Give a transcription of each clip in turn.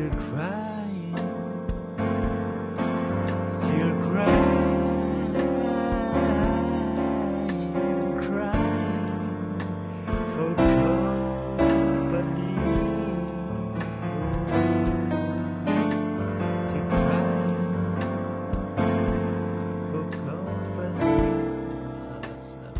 still crying, still crying, crying for company, still crying for company. That's not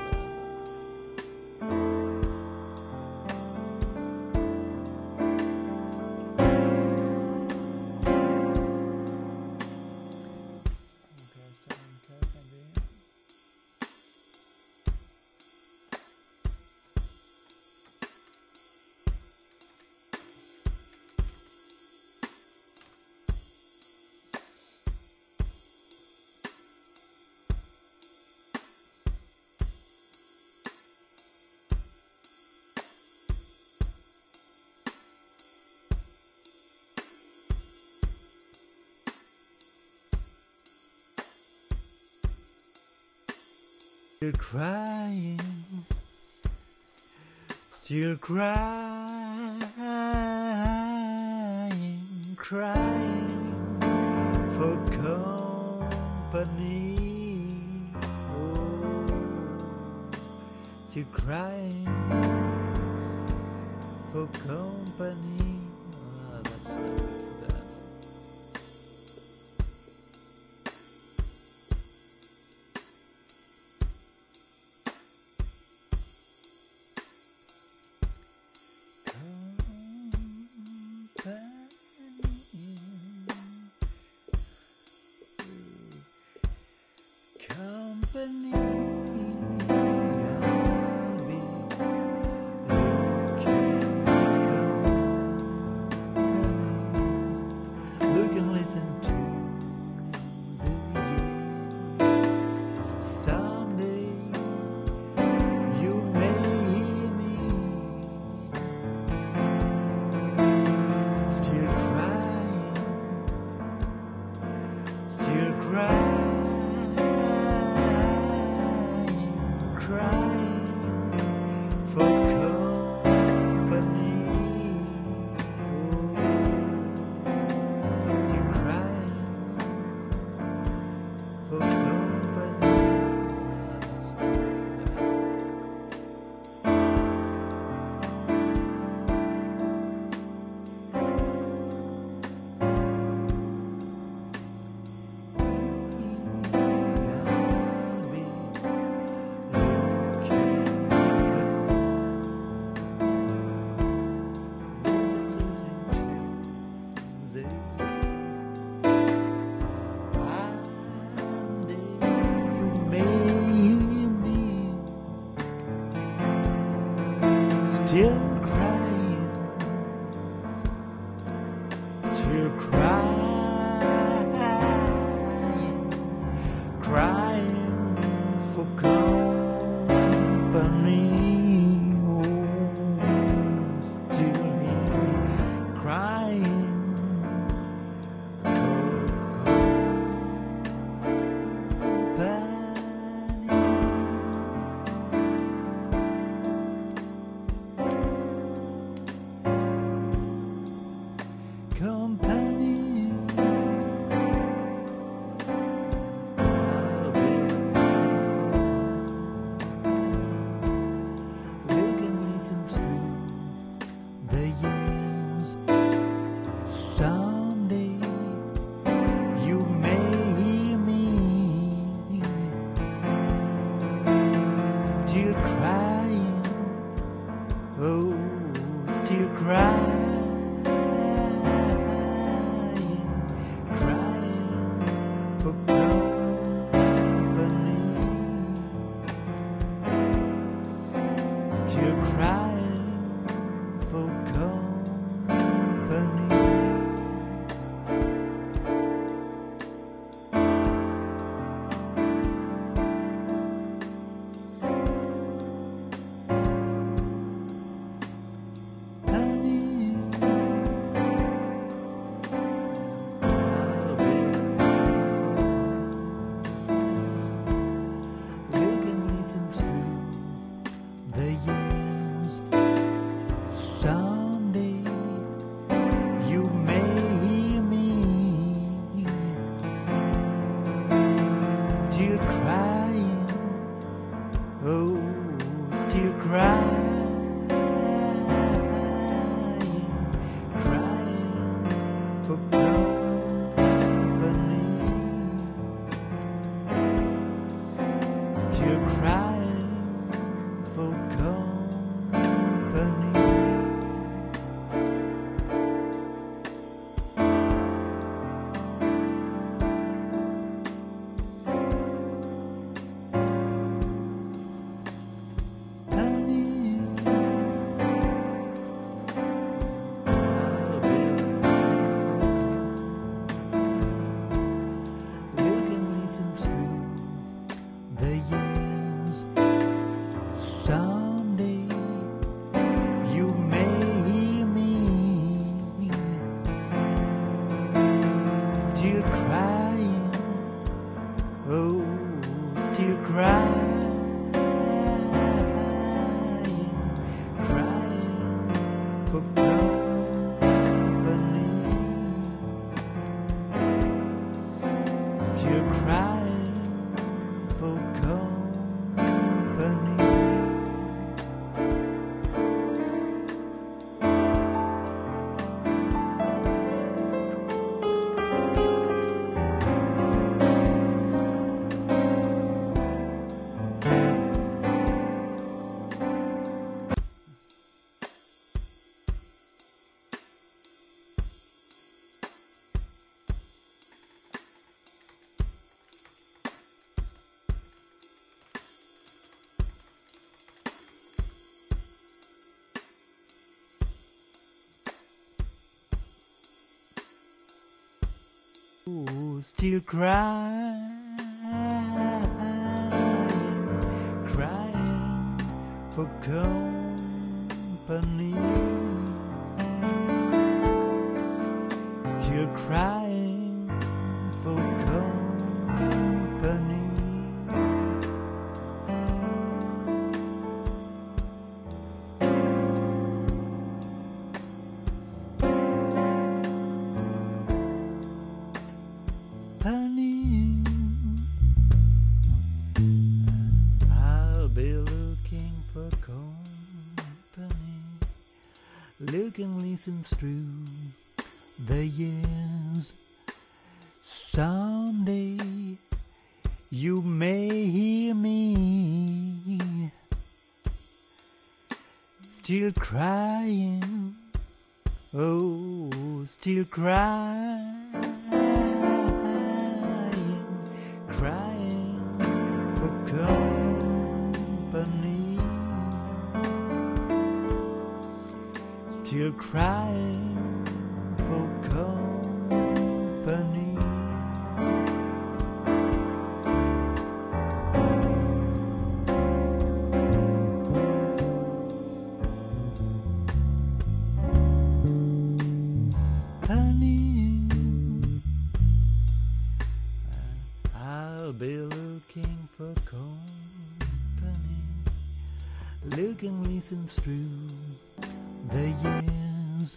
still crying, still crying, crying for company. Oh, still crying for company. Ah, that's not good for that. Company, I'll be look and listen to the years. Someday you may hear me still crying, still crying. Crying for company. You're crying for company. Still crying, still crying, crying for company. Oh, still here, crying for company. I'll be looking listen through the years. Someday you may hear me still crying. Oh, still crying. For company, still crying for company. for company, still crying for company. Still crying, oh, still crying, crying for company, still crying for company. Oh, still crying, crying for company, still crying for company. Honey, I'll be looking for company, looking listen through the years. Someday you may hear me still crying, oh, still crying, crying for company, still crying for company. Honey, I'll be looking for company, looking listen through the years.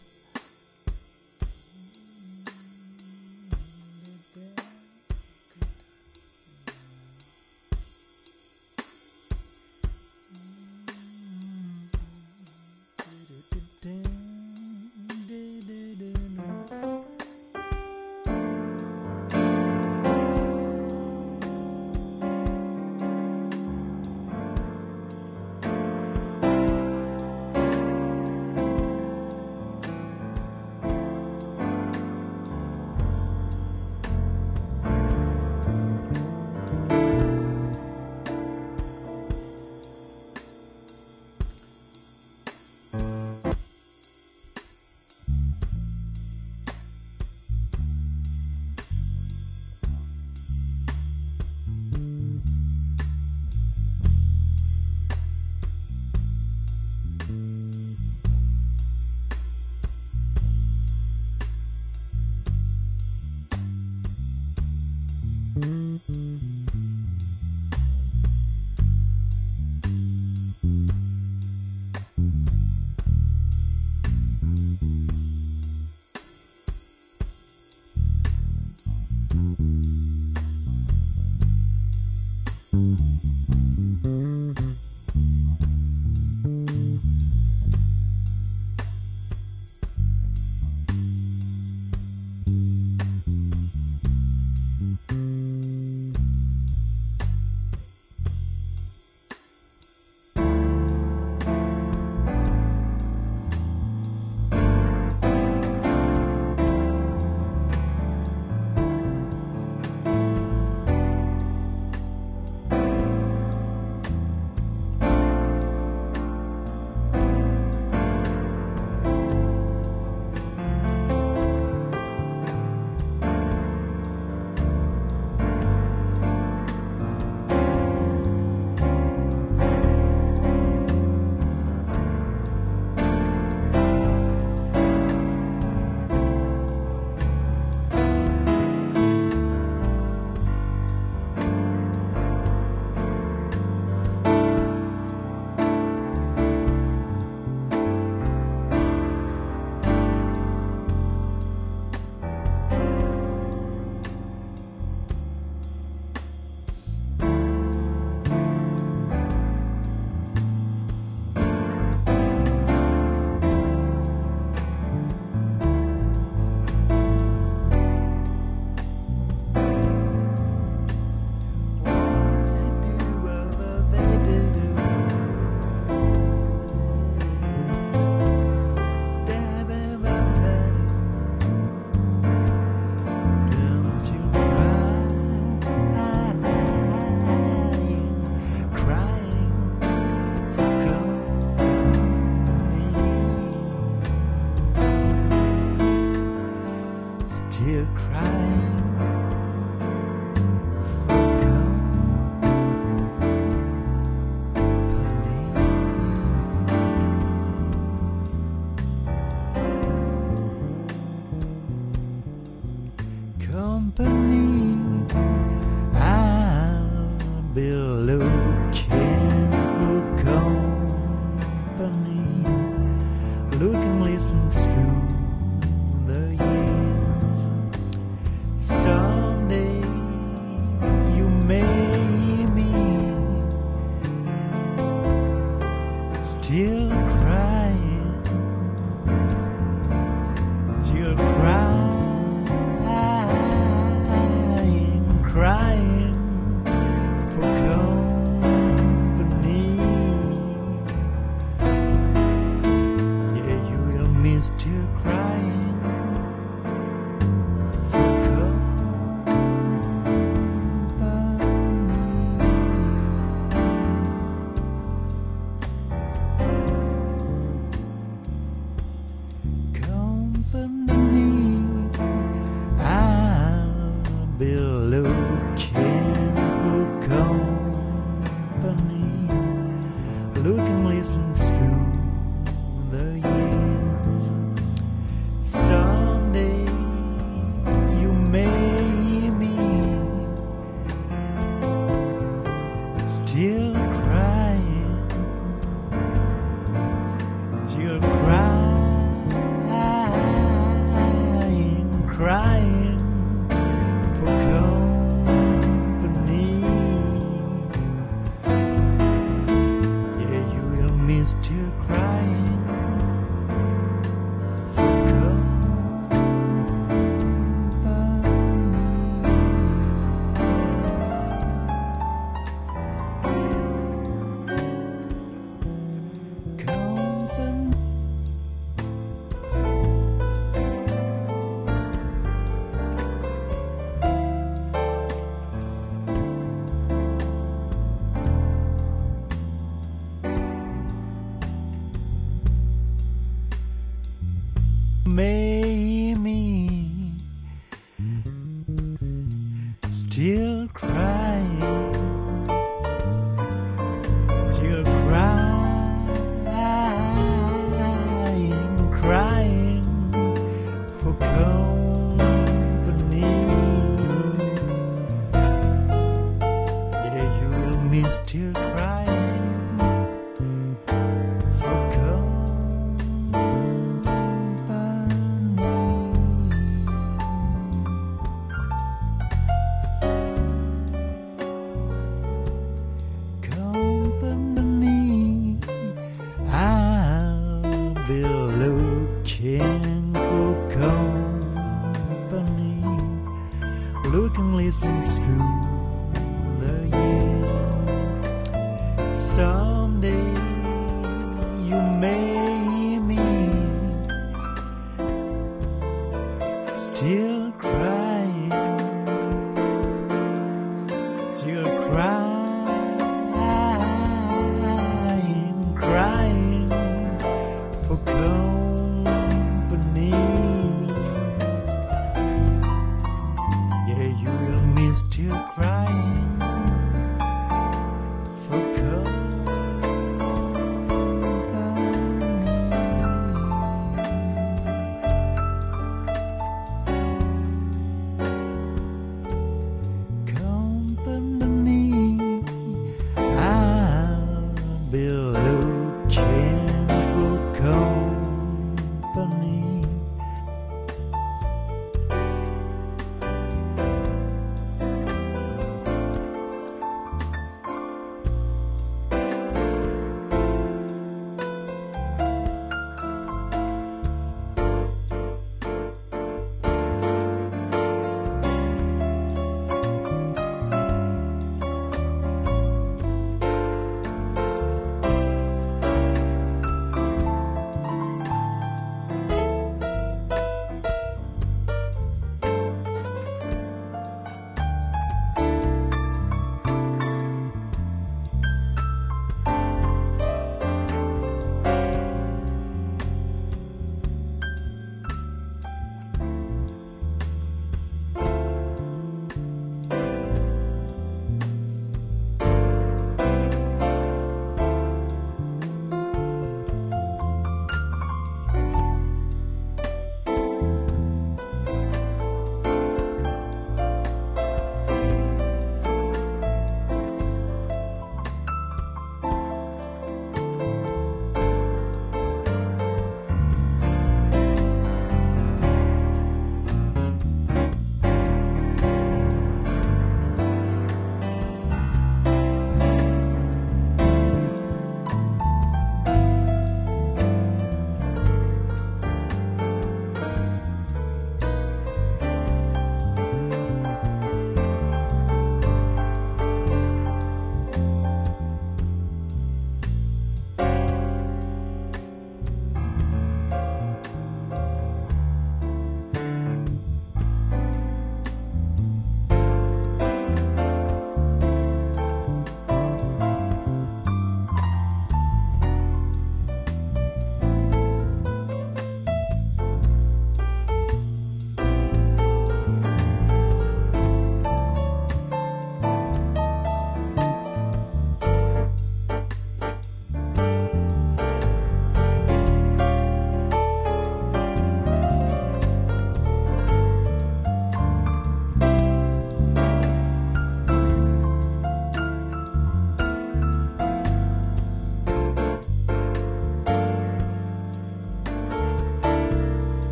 still crying for company. I'll be looking for company, looking, listen through the years. Someday you may meet, still crying, still crying for company. Yeah, you will miss still crying for company. I'll be looking for company, looking, listen through the years. Someday you may meet, still crying, still crying for company. Yeah, you will miss still crying for company. May me still crying, still crying for company. Yeah, you will miss still crying for company. I'll be looking for company, looking, listen through the years. Someday you may meet, still crying, still crying for company. Yeah, you will miss still crying for company.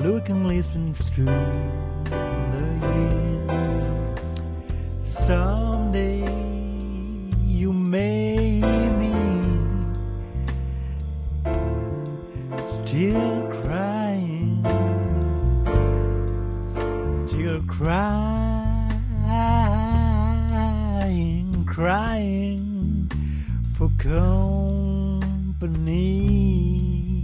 look and listen through the years. Someday you may hear me still crying, still crying for company.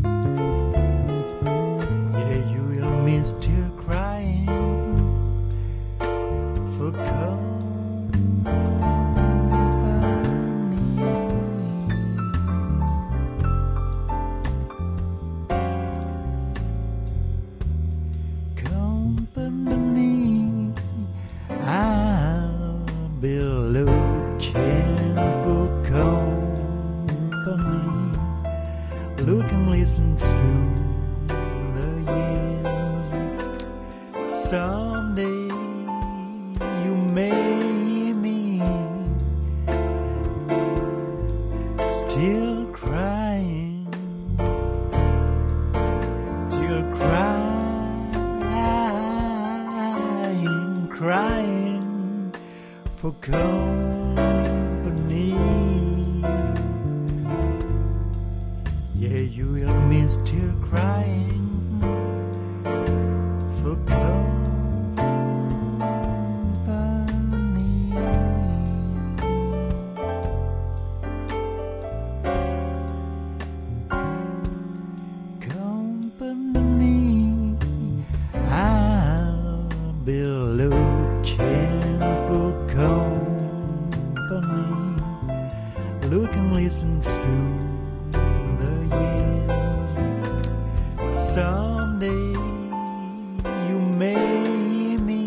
Yeah, you will miss still crying for company. I'll be looking for company. Look and listen through the years. Someday you may hear me still crying, still crying for company. Yeah, you will miss still crying for company. Company. I'll be looking for company. Look and listen through the years. Someday you may hear me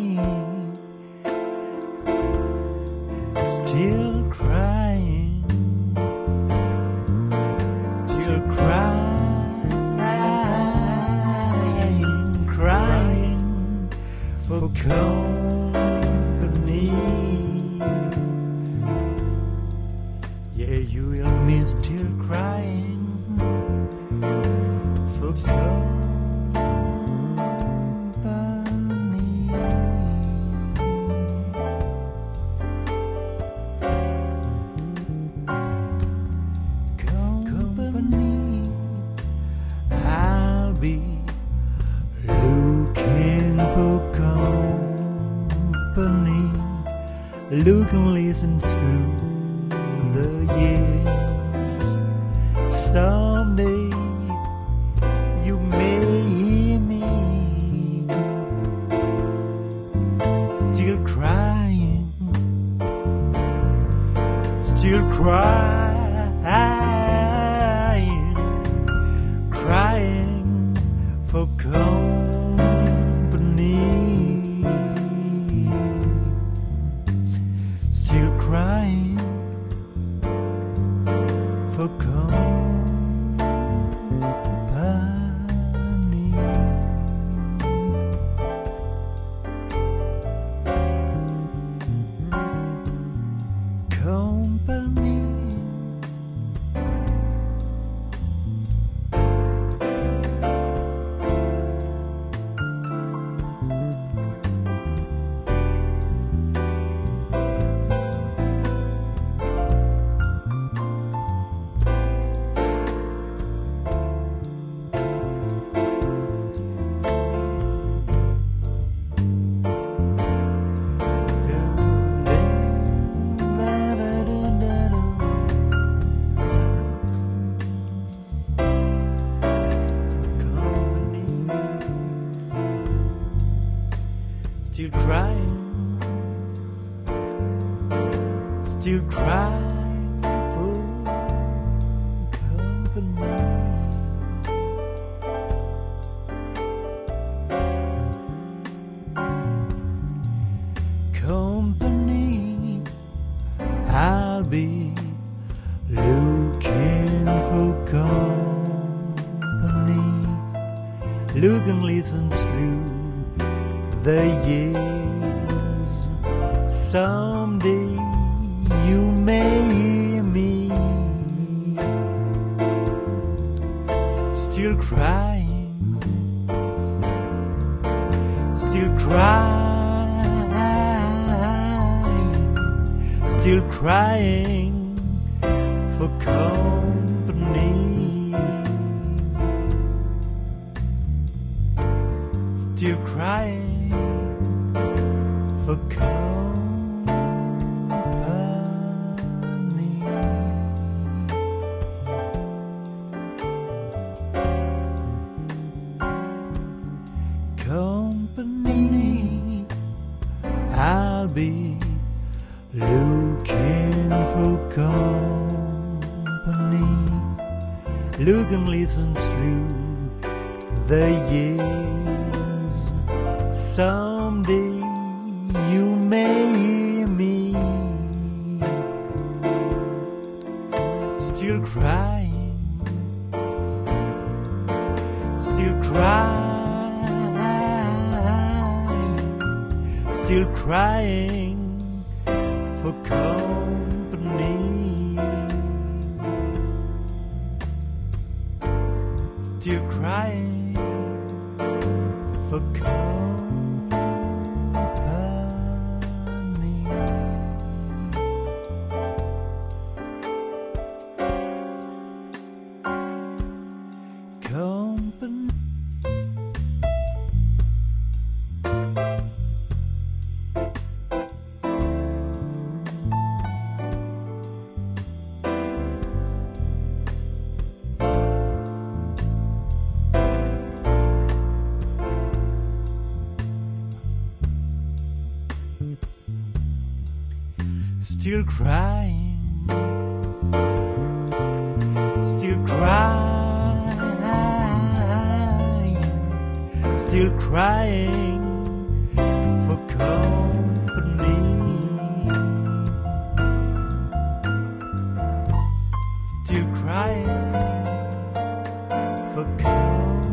still crying, still crying for company. Yeah, you will miss still crying for company. Company. I'll be looking for company. Look and listen through the years. Someday you may hear me still crying, still crying for company. Still crying for company. Company. Still crying, still crying for company. Company. I'll be looking for company. Look and listen through the years. Someday you may hear me still crying, crying for company, still crying for company. Company, I'll be looking for company. Look and listen through the years. Someday you may hear me still crying, still crying, still crying for company, still crying for company. Company. Still crying, still crying, still crying for company, still crying for company.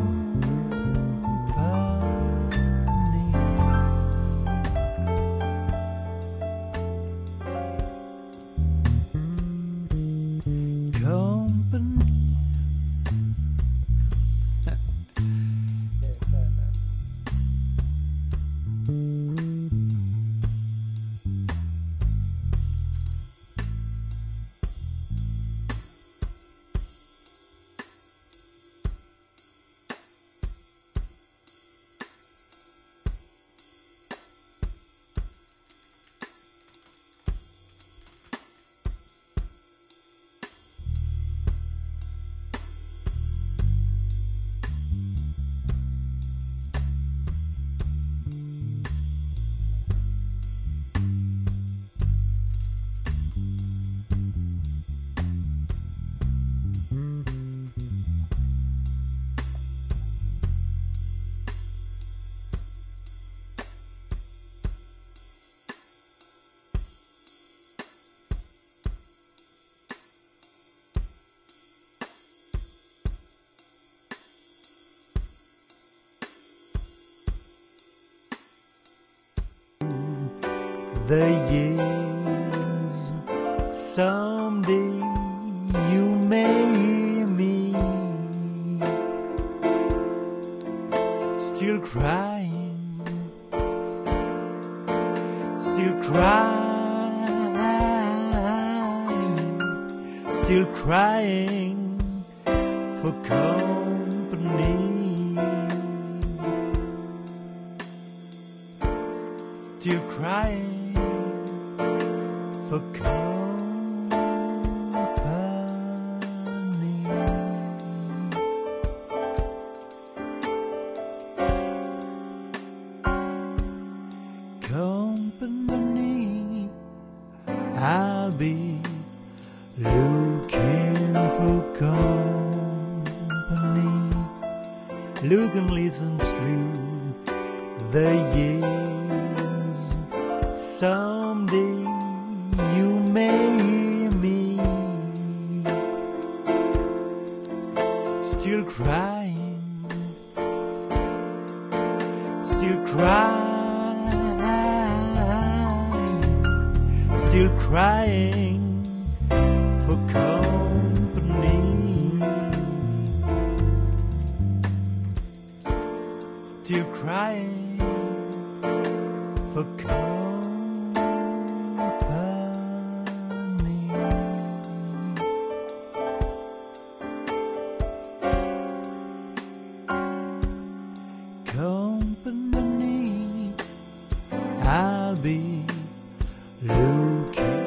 The years, someday you may hear me still crying, still crying, still crying for company, still crying for company. Company, I'll be looking for company. Look and listen through the years. Someday you may hear me still crying, still crying, still crying for company, still crying for company. company. I'll be looking.